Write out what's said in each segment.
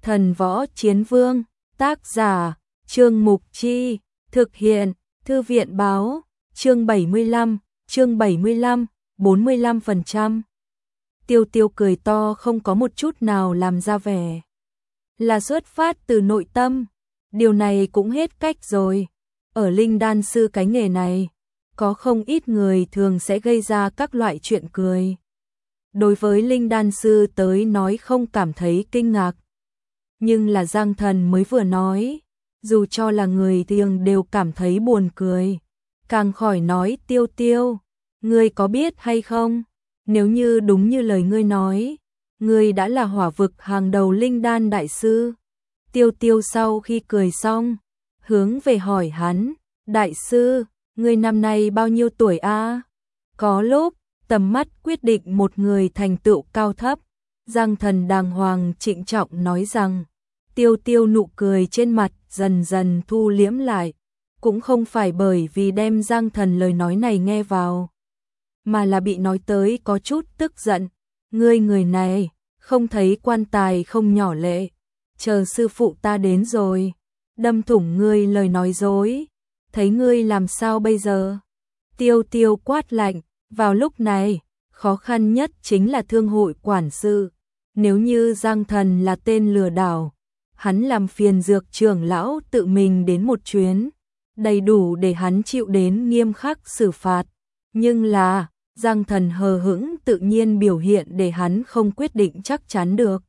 Thần Võ Chiến Vương, tác giả, Trương Mục Chi, thực hiện, Thư viện Báo, chương 75, 45%. Tiêu Tiêu cười to không có một chút nào làm ra vẻ. Là xuất phát từ nội tâm, điều này cũng hết cách rồi. Ở linh đan sư cái nghề này, có không ít người thường sẽ gây ra các loại chuyện cười. Đối với linh đan sư tới nói không cảm thấy kinh ngạc. Nhưng là Giang Thần mới vừa nói, dù cho là người thường đều cảm thấy buồn cười. Càng khỏi nói Tiêu Tiêu, ngươi có biết hay không? Nếu như đúng như lời ngươi nói, ngươi đã là hỏa vực hàng đầu linh đan đại sư. Tiêu Tiêu sau khi cười xong, hướng về hỏi hắn, đại sư, ngươi năm nay bao nhiêu tuổi a? Có lúc, tầm mắt quyết định một người thành tựu cao thấp. Giang Thần đàng hoàng trịnh trọng nói rằng, Tiêu Tiêu nụ cười trên mặt dần dần thu liễm lại, cũng không phải bởi vì đem Giang Thần lời nói này nghe vào, mà là bị nói tới có chút tức giận. Ngươi người này, không thấy quan tài không nhỏ lệ, chờ sư phụ ta đến rồi, đâm thủng ngươi lời nói dối, thấy ngươi làm sao bây giờ? Tiêu Tiêu quát lạnh, vào lúc này, khó khăn nhất chính là thương hội quản sự. Nếu như Giang Thần là tên lừa đảo, hắn làm phiền Dược trưởng lão tự mình đến một chuyến, đầy đủ để hắn chịu đến nghiêm khắc xử phạt. Nhưng là, Giang Thần hờ hững tự nhiên biểu hiện để hắn không quyết định chắc chắn được.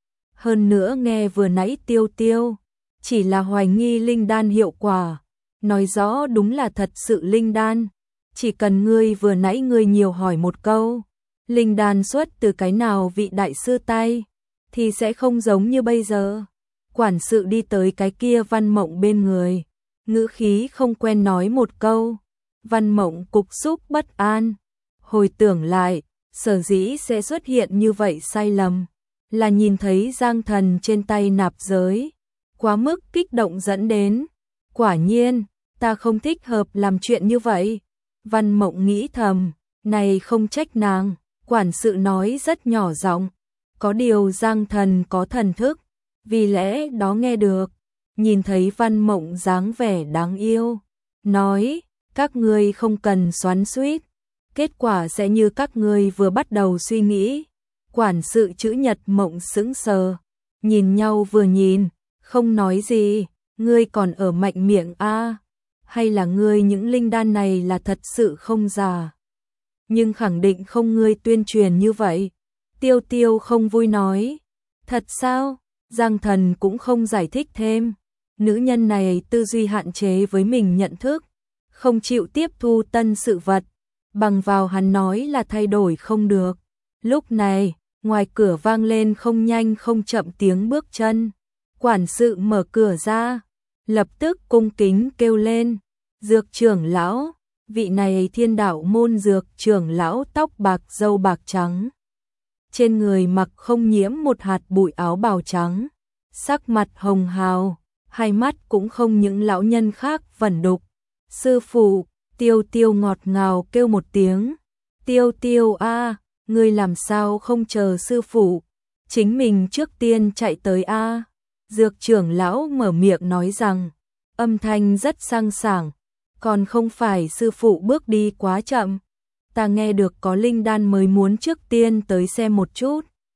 Hơn nữa nghe vừa nãy Tiêu Tiêu, chỉ là hoài nghi linh đan hiệu quả, nói rõ đúng là thật sự linh đan. Chỉ cần ngươi vừa nãy ngươi nhiều hỏi một câu, linh đan xuất từ cái nào vị đại sư tay, thì sẽ không giống như bây giờ. Quản sự đi tới cái kia Văn Mộng bên người, ngữ khí không quen nói một câu. Văn Mộng cục xúc bất an, hồi tưởng lại, sở dĩ sẽ xuất hiện như vậy sai lầm, là nhìn thấy Giang Thần trên tay nạp giới, quá mức kích động dẫn đến. Quả nhiên, ta không thích hợp làm chuyện như vậy. Văn Mộng nghĩ thầm, này không trách nàng, quản sự nói rất nhỏ giọng, có điều Giang Thần có thần thức, vì lẽ đó nghe được. Nhìn thấy Văn Mộng dáng vẻ đáng yêu, nói, các ngươi không cần xoắn xuýt, kết quả sẽ như các ngươi vừa bắt đầu suy nghĩ. Quản sự chữ nhật Mộng sững sờ, nhìn nhau vừa nhìn, không nói gì. Ngươi còn ở mạnh miệng a? Hay là ngươi những linh đan này là thật sự không giả? Nhưng khẳng định không ngươi tuyên truyền như vậy. Tiêu Tiêu không vui nói, thật sao? Giang Thần cũng không giải thích thêm. Nữ nhân này tư duy hạn chế với mình nhận thức, không chịu tiếp thu tân sự vật, bằng vào hắn nói là thay đổi không được. Lúc này, ngoài cửa vang lên không nhanh không chậm tiếng bước chân. Quản sự mở cửa ra, lập tức cung kính kêu lên, Dược trưởng lão. Vị này Thiên Đạo môn Dược trưởng lão tóc bạc râu bạc trắng, trên người mặc không nhiễm một hạt bụi áo bào trắng, sắc mặt hồng hào, hai mắt cũng không những lão nhân khác vẩn đục. Sư phụ. Tiêu Tiêu ngọt ngào kêu một tiếng, Tiêu Tiêu a, ngươi làm sao không chờ sư phụ, chính mình trước tiên chạy tới a? Dược trưởng lão mở miệng nói rằng, âm thanh rất sang sảng, còn không phải sư phụ bước đi quá chậm, ta nghe được có linh đan mới muốn trước tiên tới xem một chút.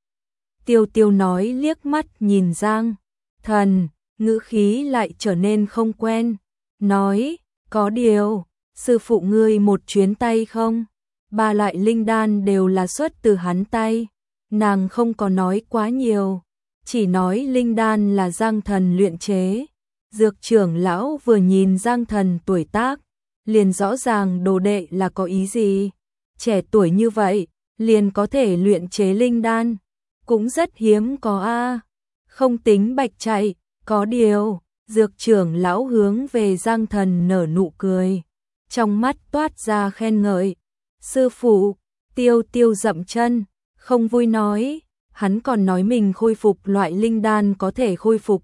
Tiêu Tiêu nói liếc mắt nhìn Giang Thần, ngữ khí lại trở nên không quen, nói, có điều, sư phụ ngươi một chuyến tay không? Ba loại linh đan đều là xuất từ hắn tay. Nàng không có nói quá nhiều, chỉ nói linh đan là Giang Thần luyện chế. Dược trưởng lão vừa nhìn Giang Thần tuổi tác, liền rõ ràng đồ đệ là có ý gì. Trẻ tuổi như vậy, liền có thể luyện chế linh đan, cũng rất hiếm có a. Không tính bạch chạy, có điều, dược trưởng lão hướng về Giang Thần nở nụ cười, trong mắt toát ra khen ngợi. Sư phụ. Tiêu Tiêu dậm chân, không vui nói, hắn còn nói mình khôi phục loại linh đan có thể khôi phục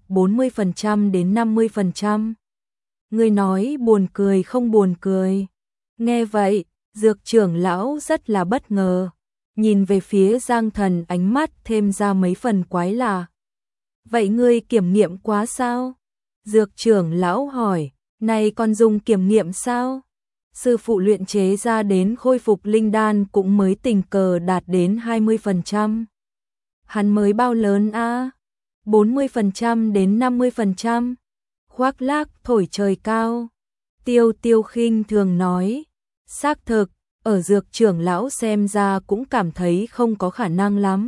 40% đến 50%. Ngươi nói buồn cười không buồn cười? Nghe vậy, dược trưởng lão rất là bất ngờ, nhìn về phía Giang Thần ánh mắt thêm ra mấy phần quái lạ. Vậy ngươi kiểm nghiệm quá sao? Dược trưởng lão hỏi, này còn dùng kiểm nghiệm sao? Sư phụ luyện chế ra đến khôi phục linh đan cũng mới tình cờ đạt đến 20%. Hắn mới bao lớn a? 40% đến 50%. Khoác lác thổi trời cao. Tiêu Tiêu khinh thường nói, xác thực, ở dược trưởng lão xem ra cũng cảm thấy không có khả năng lắm.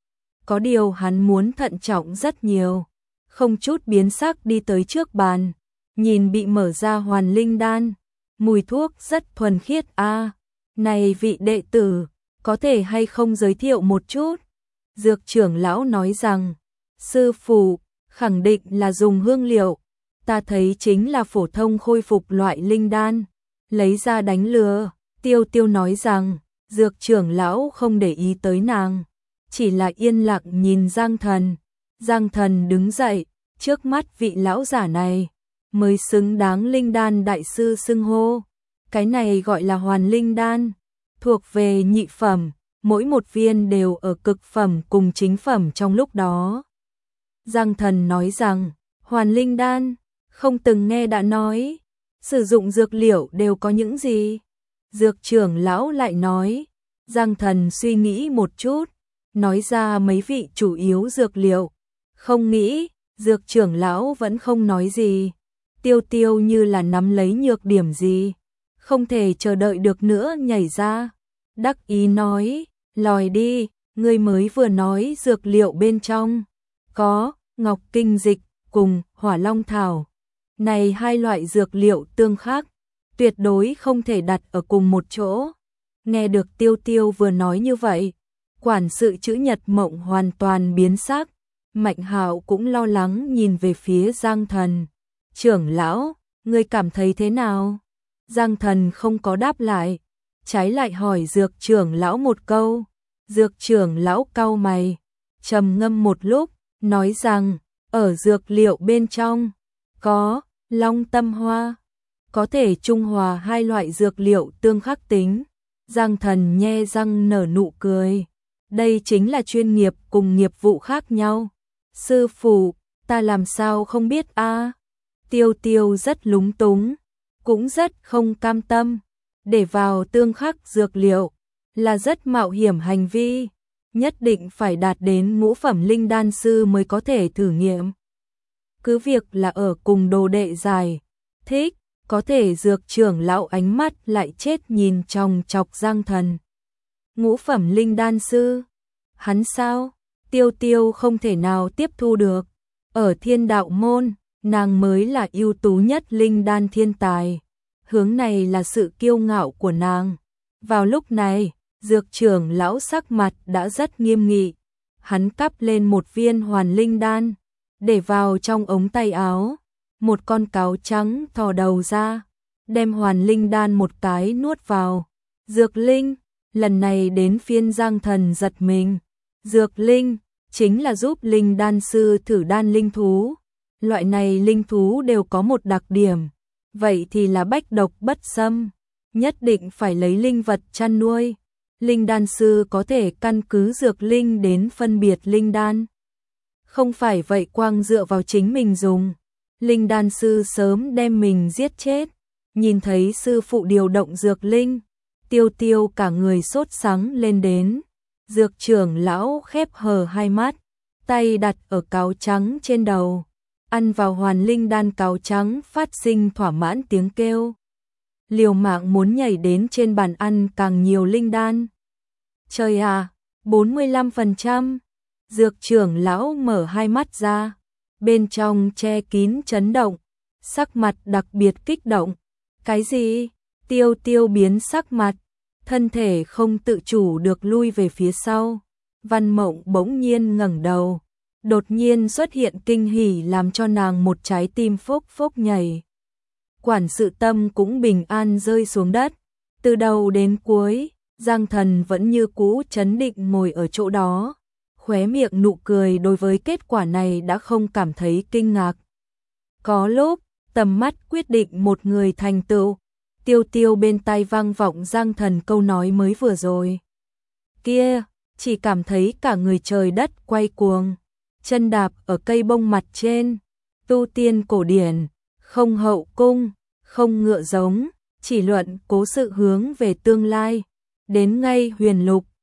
Có điều hắn muốn thận trọng rất nhiều, không chút biến sắc đi tới trước bàn, nhìn bị mở ra hoàn linh đan, mùi thuốc rất thuần khiết a. Này vị đệ tử, có thể hay không giới thiệu một chút? Dược trưởng lão nói rằng, sư phụ, khẳng định là dùng hương liệu, ta thấy chính là phổ thông khôi phục loại linh đan, lấy ra đánh lừa. Tiêu Tiêu nói rằng, dược trưởng lão không để ý tới nàng, chỉ là yên lặng nhìn Giang Thần. Giang Thần đứng dậy, trước mắt vị lão giả này, mới xứng đáng linh đan đại sư xưng hô. Cái này gọi là hoàn linh đan, thuộc về nhị phẩm, mỗi một viên đều ở cực phẩm cùng chính phẩm trong lúc đó. Giang Thần nói rằng, hoàn linh đan, không từng nghe đã nói, sử dụng dược liệu đều có những gì? Dược trưởng lão lại nói, Giang Thần suy nghĩ một chút, nói ra mấy vị chủ yếu dược liệu, không nghĩ, dược trưởng lão vẫn không nói gì. Tiêu Tiêu như là nắm lấy nhược điểm gì, không thể chờ đợi được nữa nhảy ra, đắc ý nói, lòi đi, ngươi mới vừa nói dược liệu bên trong, có, ngọc kinh dịch, cùng, hỏa long thảo. Này hai loại dược liệu tương khắc, tuyệt đối không thể đặt ở cùng một chỗ. Nghe được Tiêu Tiêu vừa nói như vậy, quản sự chữ Nhật Mộng hoàn toàn biến sắc, Mạnh Hạo cũng lo lắng nhìn về phía Giang Thần. Trưởng lão, ngươi cảm thấy thế nào? Giang Thần không có đáp lại, trái lại hỏi dược trưởng lão một câu. Dược trưởng lão cau mày, trầm ngâm một lúc, nói rằng, ở dược liệu bên trong, có, long tâm hoa, có thể trung hòa hai loại dược liệu tương khắc tính. Giang Thần nhe răng nở nụ cười, đây chính là chuyên nghiệp cùng nghiệp vụ khác nhau. Sư phụ, ta làm sao không biết a? Tiêu Tiêu rất lúng túng, cũng rất không cam tâm, để vào tương khắc dược liệu là rất mạo hiểm hành vi, nhất định phải đạt đến ngũ phẩm linh đan sư mới có thể thử nghiệm. Cứ việc là ở cùng đồ đệ giải thích, có thể dược trưởng lão ánh mắt lại chết nhìn chòng chọc Giang Thần. Ngũ phẩm linh đan sư? Hắn sao? Tiêu Tiêu không thể nào tiếp thu được. Ở Thiên Đạo môn, nàng mới là ưu tú nhất linh đan thiên tài. Hướng này là sự kiêu ngạo của nàng. Vào lúc này, dược trưởng lão sắc mặt đã rất nghiêm nghị. Hắn cắp lên một viên hoàn linh đan, để vào trong ống tay áo. Một con cáo trắng thò đầu ra, đem hoàn linh đan một cái nuốt vào. Dược linh, lần này đến phiên Giang Thần giật mình. Dược linh, chính là giúp linh đan sư thử đan linh thú. Loại này linh thú đều có một đặc điểm, vậy thì là bách độc bất xâm, nhất định phải lấy linh vật chăn nuôi. Linh đan sư có thể căn cứ dược linh đến phân biệt linh đan. Không phải vậy quang dựa vào chính mình dùng, linh đan sư sớm đem mình giết chết. Nhìn thấy sư phụ điều động dược linh, Tiêu Tiêu cả người sốt sắng lên đến. Dược trưởng lão khép hờ hai mắt, tay đặt ở cáo trắng trên đầu. Ăn vào hoàn linh đan cáo trắng phát sinh thỏa mãn tiếng kêu. Liều mạng muốn nhảy đến trên bàn ăn càng nhiều linh đan. Trời à, 45%. Dược trưởng lão mở hai mắt ra, bên trong che kín chấn động, sắc mặt đặc biệt kích động. Cái gì? Tiêu Tiêu biến sắc mặt, thân thể không tự chủ được lui về phía sau. Văn Mộng bỗng nhiên ngẩng đầu, đột nhiên xuất hiện kinh hỉ làm cho nàng một trái tim phốc phốc nhảy. Quản sự Tâm cũng bình an rơi xuống đất. Từ đầu đến cuối, Giang Thần vẫn như cũ trấn định ngồi ở chỗ đó, khóe miệng nụ cười đối với kết quả này đã không cảm thấy kinh ngạc. Có lúc, tầm mắt quyết định một người thành tựu. Tiêu Tiêu bên tai vang vọng Giang Thần câu nói mới vừa rồi. Kia, chỉ cảm thấy cả người trời đất quay cuồng. chân đạp ở cây bông mặt trên, tu tiên cổ điển, không hậu cung, không ngựa giống, chỉ luận cố sự hướng về tương lai, đến ngay huyền lục,